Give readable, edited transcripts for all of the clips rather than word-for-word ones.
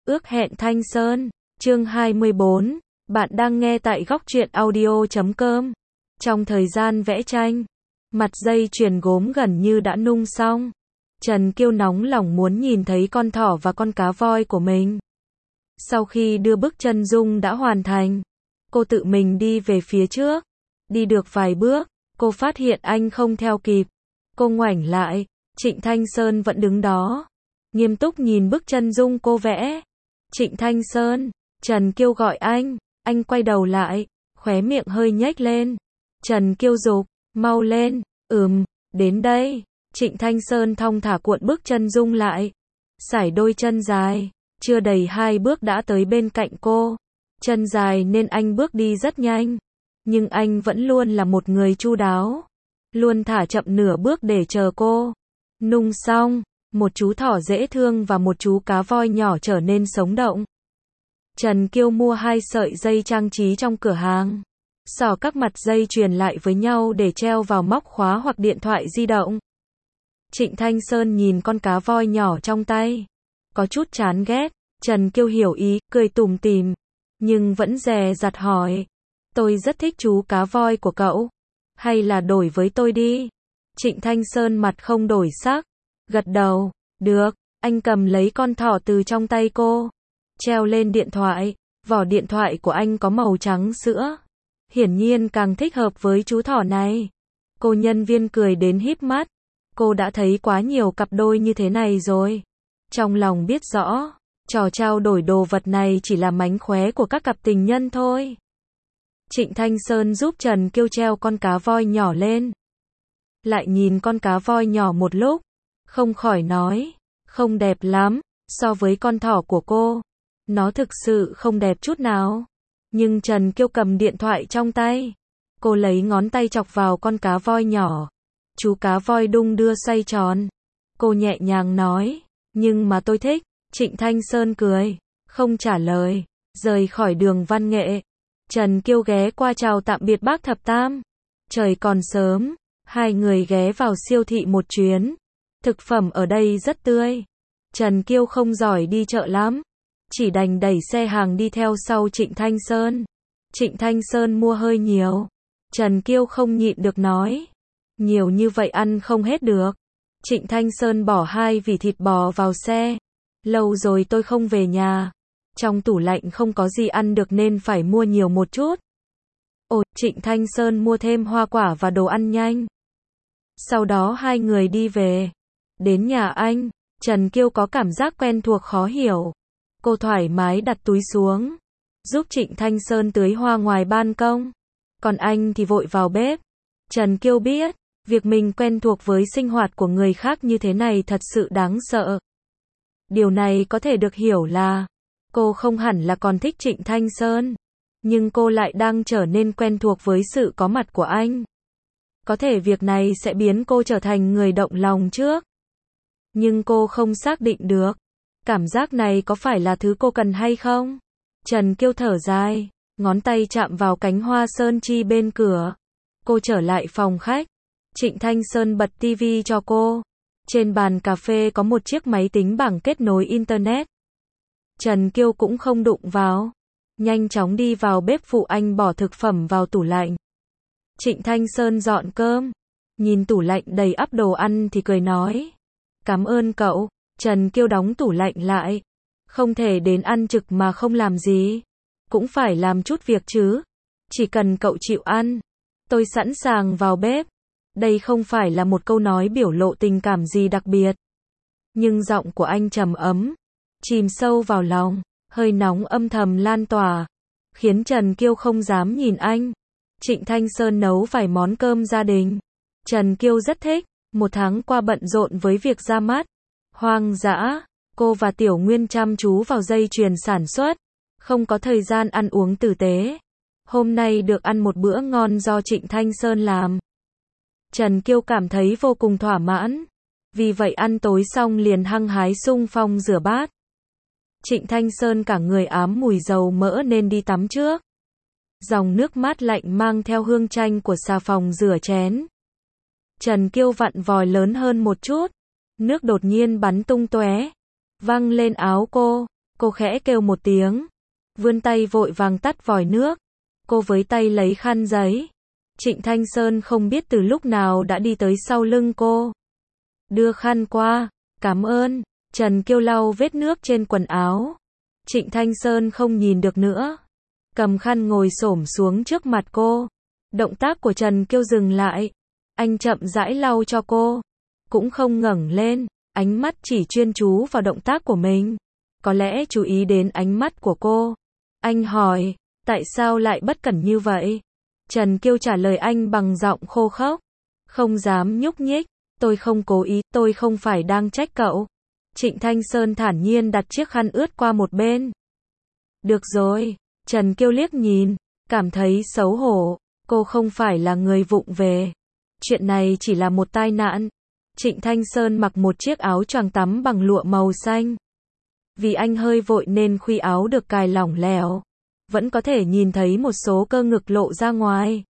Ước hẹn Thanh Sơn, chương 24, bạn đang nghe tại góc truyện audio.com. Trong thời gian vẽ tranh, mặt dây chuyền gốm gần như đã nung xong. Trần Kiêu nóng lòng muốn nhìn thấy con thỏ và con cá voi của mình. Sau khi đưa bức chân dung đã hoàn thành, cô tự mình đi về phía trước. Đi được vài bước, cô phát hiện anh không theo kịp. Cô ngoảnh lại, Trịnh Thanh Sơn vẫn đứng đó, nghiêm túc nhìn bức chân dung cô vẽ. Trịnh Thanh Sơn, Trần Kiêu gọi anh quay đầu lại, khóe miệng hơi nhếch lên. Trần Kiêu giục, mau lên, đến đây. Trịnh Thanh Sơn thong thả cuộn bức chân dung lại, sải đôi chân dài, chưa đầy 2 bước đã tới bên cạnh cô. Chân dài nên anh bước đi rất nhanh, nhưng anh vẫn luôn là một người chu đáo, luôn thả chậm nửa bước để chờ cô. Nung xong, một chú thỏ dễ thương và một chú cá voi nhỏ trở nên sống động. Trần Kiêu mua 2 sợi dây trang trí trong cửa hàng, xỏ các mặt dây chuyền lại với nhau để treo vào móc khóa hoặc điện thoại di động. Trịnh Thanh Sơn nhìn con cá voi nhỏ trong tay, có chút chán ghét. Trần Kiêu hiểu ý, cười tủm tỉm, nhưng vẫn dè dặt hỏi, tôi rất thích chú cá voi của cậu, hay là đổi với tôi đi? Trịnh Thanh Sơn mặt không đổi sắc, gật đầu, được. Anh cầm lấy con thỏ từ trong tay cô, treo lên điện thoại. Vỏ điện thoại của anh có màu trắng sữa, hiển nhiên càng thích hợp với chú thỏ này. Cô nhân viên cười đến híp mắt, cô đã thấy quá nhiều cặp đôi như thế này rồi. Trong lòng biết rõ, trò trao đổi đồ vật này chỉ là mánh khóe của các cặp tình nhân thôi. Trịnh Thanh Sơn giúp Trần Kiêu treo con cá voi nhỏ lên, lại nhìn con cá voi nhỏ một lúc, không khỏi nói, không đẹp lắm, so với con thỏ của cô, nó thực sự không đẹp chút nào. Nhưng Trần Kiêu cầm điện thoại trong tay, cô lấy ngón tay chọc vào con cá voi nhỏ, chú cá voi đung đưa xoay tròn. Cô nhẹ nhàng nói, nhưng mà tôi thích. Trịnh Thanh Sơn cười, không trả lời, rời khỏi đường văn nghệ. Trần Kiêu ghé qua chào tạm biệt bác thập tam. Trời còn sớm, hai người ghé vào siêu thị một chuyến. Thực phẩm ở đây rất tươi. Trần Kiêu không giỏi đi chợ lắm, chỉ đành đẩy xe hàng đi theo sau Trịnh Thanh Sơn. Trịnh Thanh Sơn mua hơi nhiều. Trần Kiêu không nhịn được nói, nhiều như vậy ăn không hết được. Trịnh Thanh Sơn bỏ 2 vỉ thịt bò vào xe. Lâu rồi tôi không về nhà, trong tủ lạnh không có gì ăn được nên phải mua nhiều một chút. Ồ, Trịnh Thanh Sơn mua thêm hoa quả và đồ ăn nhanh. Sau đó hai người đi về. Đến nhà anh, Trần Kiêu có cảm giác quen thuộc khó hiểu. Cô thoải mái đặt túi xuống, giúp Trịnh Thanh Sơn tưới hoa ngoài ban công. Còn anh thì vội vào bếp. Trần Kiêu biết, việc mình quen thuộc với sinh hoạt của người khác như thế này thật sự đáng sợ. Điều này có thể được hiểu là, cô không hẳn là còn thích Trịnh Thanh Sơn, nhưng cô lại đang trở nên quen thuộc với sự có mặt của anh. Có thể việc này sẽ biến cô trở thành người động lòng trước, nhưng cô không xác định được, cảm giác này có phải là thứ cô cần hay không? Trần Kiêu thở dài, ngón tay chạm vào cánh hoa sơn chi bên cửa. Cô trở lại phòng khách. Trịnh Thanh Sơn bật tivi cho cô. Trên bàn cà phê có một chiếc máy tính bảng kết nối internet. Trần Kiêu cũng không đụng vào, nhanh chóng đi vào bếp phụ anh bỏ thực phẩm vào tủ lạnh. Trịnh Thanh Sơn dọn cơm, nhìn tủ lạnh đầy ắp đồ ăn thì cười nói, cảm ơn cậu. Trần Kiêu đóng tủ lạnh lại, không thể đến ăn trực mà không làm gì, cũng phải làm chút việc chứ. Chỉ cần cậu chịu ăn, tôi sẵn sàng vào bếp. Đây không phải là một câu nói biểu lộ tình cảm gì đặc biệt, nhưng giọng của anh trầm ấm, chìm sâu vào lòng, hơi nóng âm thầm lan tỏa, khiến Trần Kiêu không dám nhìn anh. Trịnh Thanh Sơn nấu vài món cơm gia đình, Trần Kiêu rất thích. 1 tháng qua bận rộn với việc ra mắt hoang dã, cô và Tiểu Nguyên chăm chú vào dây chuyền sản xuất, không có thời gian ăn uống tử tế. Hôm nay được ăn một bữa ngon do Trịnh Thanh Sơn làm, Trần Kiêu cảm thấy vô cùng thỏa mãn. Vì vậy ăn tối xong liền hăng hái xung phong rửa bát. Trịnh Thanh Sơn cả người ám mùi dầu mỡ nên đi tắm trước. Dòng nước mát lạnh mang theo hương chanh của xà phòng rửa chén. Trần Kiêu vặn vòi lớn hơn một chút, nước đột nhiên bắn tung tóe, văng lên áo cô. Cô khẽ kêu một tiếng, vươn tay vội vàng tắt vòi nước. Cô với tay lấy khăn giấy. Trịnh Thanh Sơn không biết từ lúc nào đã đi tới sau lưng cô. Đưa khăn qua, cảm ơn. Trần Kiêu lau vết nước trên quần áo. Trịnh Thanh Sơn không nhìn được nữa. Cầm khăn ngồi xổm xuống trước mặt cô. Động tác của Trần Kiêu dừng lại. Anh chậm rãi lau cho cô. Cũng không ngẩng lên, ánh mắt chỉ chuyên chú vào động tác của mình. Có lẽ chú ý đến ánh mắt của cô. Anh hỏi, tại sao lại bất cẩn như vậy? Trần Kiêu trả lời anh bằng giọng khô khốc. Không dám nhúc nhích, tôi không cố ý, tôi không phải đang trách cậu. Trịnh Thanh Sơn thản nhiên đặt chiếc khăn ướt qua một bên. Được rồi, Trần Kiêu liếc nhìn, cảm thấy xấu hổ, cô không phải là người vụng về. Chuyện này chỉ là một tai nạn. Trịnh Thanh Sơn mặc một chiếc áo choàng tắm bằng lụa màu xanh. Vì anh hơi vội nên khuy áo được cài lỏng lẻo. Vẫn có thể nhìn thấy một số cơ ngực lộ ra ngoài.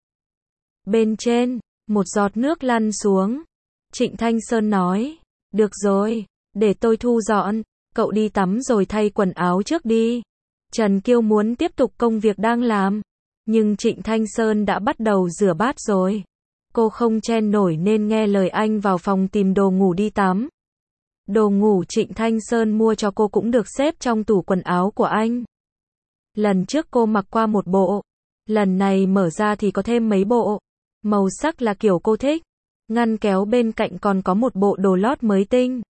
Bên trên, một giọt nước lăn xuống. Trịnh Thanh Sơn nói, được rồi, để tôi thu dọn, cậu đi tắm rồi thay quần áo trước đi. Trần Kiêu muốn tiếp tục công việc đang làm, nhưng Trịnh Thanh Sơn đã bắt đầu rửa bát rồi. Cô không chen nổi nên nghe lời anh vào phòng tìm đồ ngủ đi tắm. Đồ ngủ Trịnh Thanh Sơn mua cho cô cũng được xếp trong tủ quần áo của anh. Lần trước cô mặc qua một bộ, lần này mở ra thì có thêm mấy bộ. Màu sắc là kiểu cô thích. Ngăn kéo bên cạnh còn có một bộ đồ lót mới tinh.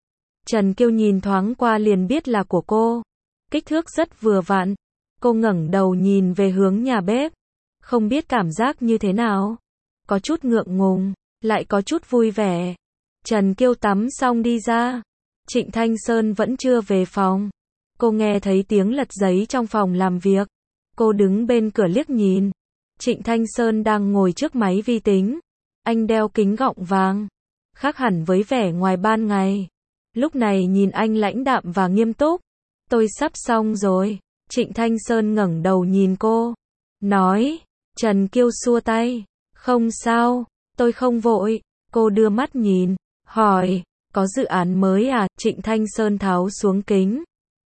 Trần Kiêu nhìn thoáng qua liền biết là của cô. Kích thước rất vừa vặn. Cô ngẩng đầu nhìn về hướng nhà bếp. Không biết cảm giác như thế nào. Có chút ngượng ngùng, lại có chút vui vẻ. Trần Kiêu tắm xong đi ra. Trịnh Thanh Sơn vẫn chưa về phòng. Cô nghe thấy tiếng lật giấy trong phòng làm việc. Cô đứng bên cửa liếc nhìn. Trịnh Thanh Sơn đang ngồi trước máy vi tính. Anh đeo kính gọng vàng. Khác hẳn với vẻ ngoài ban ngày. Lúc này nhìn anh lãnh đạm và nghiêm túc. Tôi sắp xong rồi. Trịnh Thanh Sơn ngẩng đầu nhìn cô. Nói. Trần Kiêu xua tay. Không sao. Tôi không vội. Cô đưa mắt nhìn. Hỏi. Có dự án mới à? Trịnh Thanh Sơn tháo xuống kính.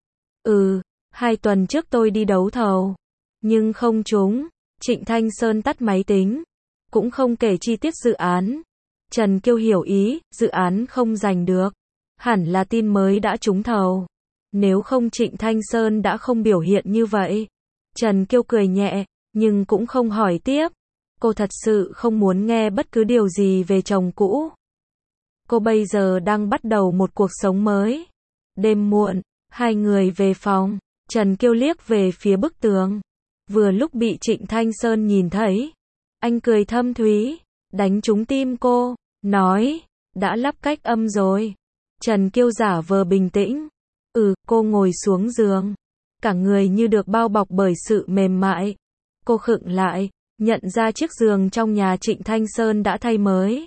2 tuần trước tôi đi đấu thầu. Nhưng không trúng. Trịnh Thanh Sơn tắt máy tính. Cũng không kể chi tiết dự án. Trần Kiêu hiểu ý, dự án không giành được. Hẳn là tin mới đã trúng thầu. Nếu không Trịnh Thanh Sơn đã không biểu hiện như vậy. Trần Kiêu cười nhẹ, nhưng cũng không hỏi tiếp. Cô thật sự không muốn nghe bất cứ điều gì về chồng cũ. Cô bây giờ đang bắt đầu một cuộc sống mới. Đêm muộn, hai người về phòng. Trần Kiêu liếc về phía bức tường. Vừa lúc bị Trịnh Thanh Sơn nhìn thấy. Anh cười thâm thúy, đánh trúng tim cô, nói, đã lắp cách âm rồi. Trần Kiêu giả vờ bình tĩnh. Cô ngồi xuống giường. Cả người như được bao bọc bởi sự mềm mại. Cô khựng lại, nhận ra chiếc giường trong nhà Trịnh Thanh Sơn đã thay mới.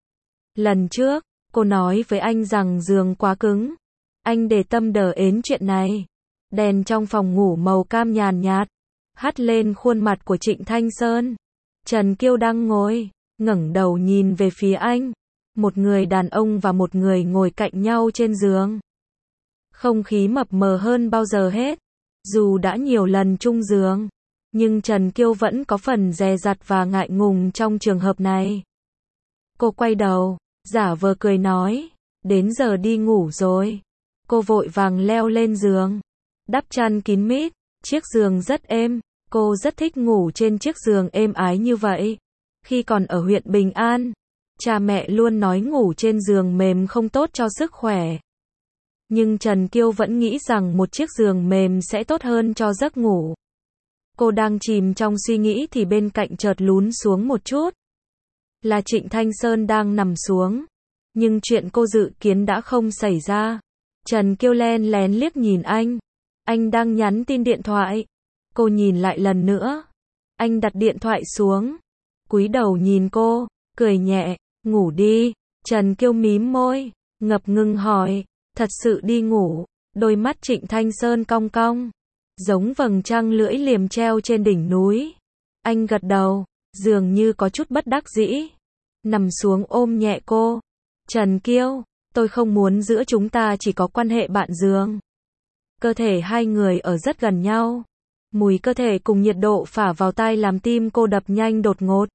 Lần trước, cô nói với anh rằng giường quá cứng. Anh để tâm đờ ến chuyện này. Đèn trong phòng ngủ màu cam nhàn nhạt, hắt lên khuôn mặt của Trịnh Thanh Sơn. Trần Kiêu đang ngồi, ngẩng đầu nhìn về phía anh. Một người đàn ông và một người ngồi cạnh nhau trên giường. Không khí mập mờ hơn bao giờ hết. Dù đã nhiều lần chung giường, nhưng Trần Kiêu vẫn có phần dè dặt và ngại ngùng trong trường hợp này. Cô quay đầu, giả vờ cười nói, đến giờ đi ngủ rồi. Cô vội vàng leo lên giường, đắp chăn kín mít, chiếc giường rất êm. Cô rất thích ngủ trên chiếc giường êm ái như vậy. Khi còn ở huyện Bình An, cha mẹ luôn nói ngủ trên giường mềm không tốt cho sức khỏe. Nhưng Trần Kiêu vẫn nghĩ rằng một chiếc giường mềm sẽ tốt hơn cho giấc ngủ. Cô đang chìm trong suy nghĩ thì bên cạnh chợt lún xuống một chút. Là Trịnh Thanh Sơn đang nằm xuống. Nhưng chuyện cô dự kiến đã không xảy ra. Trần Kiêu len lén liếc nhìn anh. Anh đang nhắn tin điện thoại. Cô nhìn lại lần nữa. Anh đặt điện thoại xuống. Cúi đầu nhìn cô, cười nhẹ, ngủ đi. Trần Kiêu mím môi, ngập ngừng hỏi, thật sự đi ngủ. Đôi mắt Trịnh Thanh Sơn cong cong, giống vầng trăng lưỡi liềm treo trên đỉnh núi. Anh gật đầu, dường như có chút bất đắc dĩ. Nằm xuống ôm nhẹ cô. Trần Kiêu, tôi không muốn giữa chúng ta chỉ có quan hệ bạn giường. Cơ thể hai người ở rất gần nhau. Mùi cơ thể cùng nhiệt độ phả vào tai làm tim cô đập nhanh đột ngột.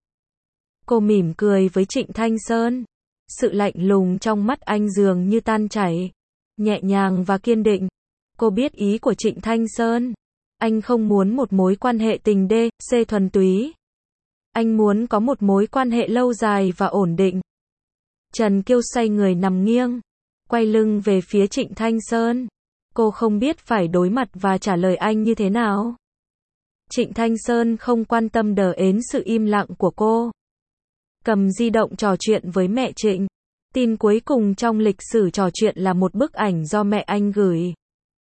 Cô mỉm cười với Trịnh Thanh Sơn. Sự lạnh lùng trong mắt anh dường như tan chảy. Nhẹ nhàng và kiên định. Cô biết ý của Trịnh Thanh Sơn. Anh không muốn một mối quan hệ tình D.C. thuần túy. Anh muốn có một mối quan hệ lâu dài và ổn định. Trần Kiêu xoay người nằm nghiêng, quay lưng về phía Trịnh Thanh Sơn. Cô không biết phải đối mặt và trả lời anh như thế nào. Trịnh Thanh Sơn không quan tâm đờ ến sự im lặng của cô. Cầm di động trò chuyện với mẹ Trịnh. Tin cuối cùng trong lịch sử trò chuyện là một bức ảnh do mẹ anh gửi.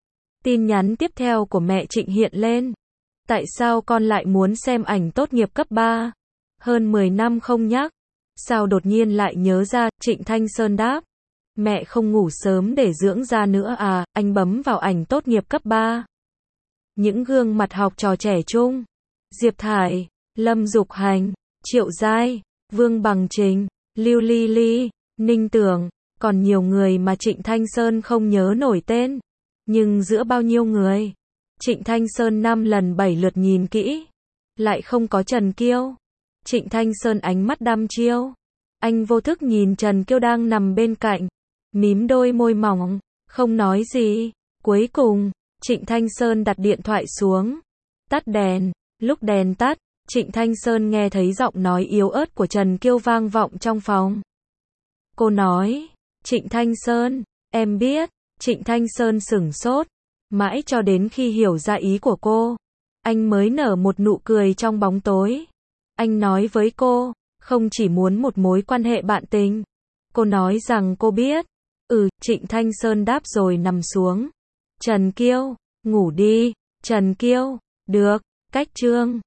Tin nhắn tiếp theo của mẹ Trịnh hiện lên. Tại sao con lại muốn xem ảnh tốt nghiệp cấp 3? Hơn 10 năm không nhắc. Sao đột nhiên lại nhớ ra? Trịnh Thanh Sơn đáp. Mẹ không ngủ sớm để dưỡng da nữa à? Anh bấm vào ảnh tốt nghiệp cấp 3. Những gương mặt học trò trẻ trung. Diệp Thải, Lâm Dục Hành, Triệu Giai, Vương Bằng Trình, Lưu Ly Ly, Ninh Tưởng, còn nhiều người mà Trịnh Thanh Sơn không nhớ nổi tên. Nhưng giữa bao nhiêu người, Trịnh Thanh Sơn 5 lần 7 lượt nhìn kỹ, lại không có Trần Kiêu. Trịnh Thanh Sơn ánh mắt đăm chiêu. Anh vô thức nhìn Trần Kiêu đang nằm bên cạnh, mím đôi môi mỏng, không nói gì. Cuối cùng, Trịnh Thanh Sơn đặt điện thoại xuống, tắt đèn. Lúc đèn tắt, Trịnh Thanh Sơn nghe thấy giọng nói yếu ớt của Trần Kiêu vang vọng trong phòng. Cô nói, Trịnh Thanh Sơn, em biết. Trịnh Thanh Sơn sửng sốt, mãi cho đến khi hiểu ra ý của cô, anh mới nở một nụ cười trong bóng tối. Anh nói với cô, không chỉ muốn một mối quan hệ bạn tình. Cô nói rằng cô biết. Trịnh Thanh Sơn đáp rồi nằm xuống. Trần Kiêu, ngủ đi. Trần Kiêu, được, cách chương.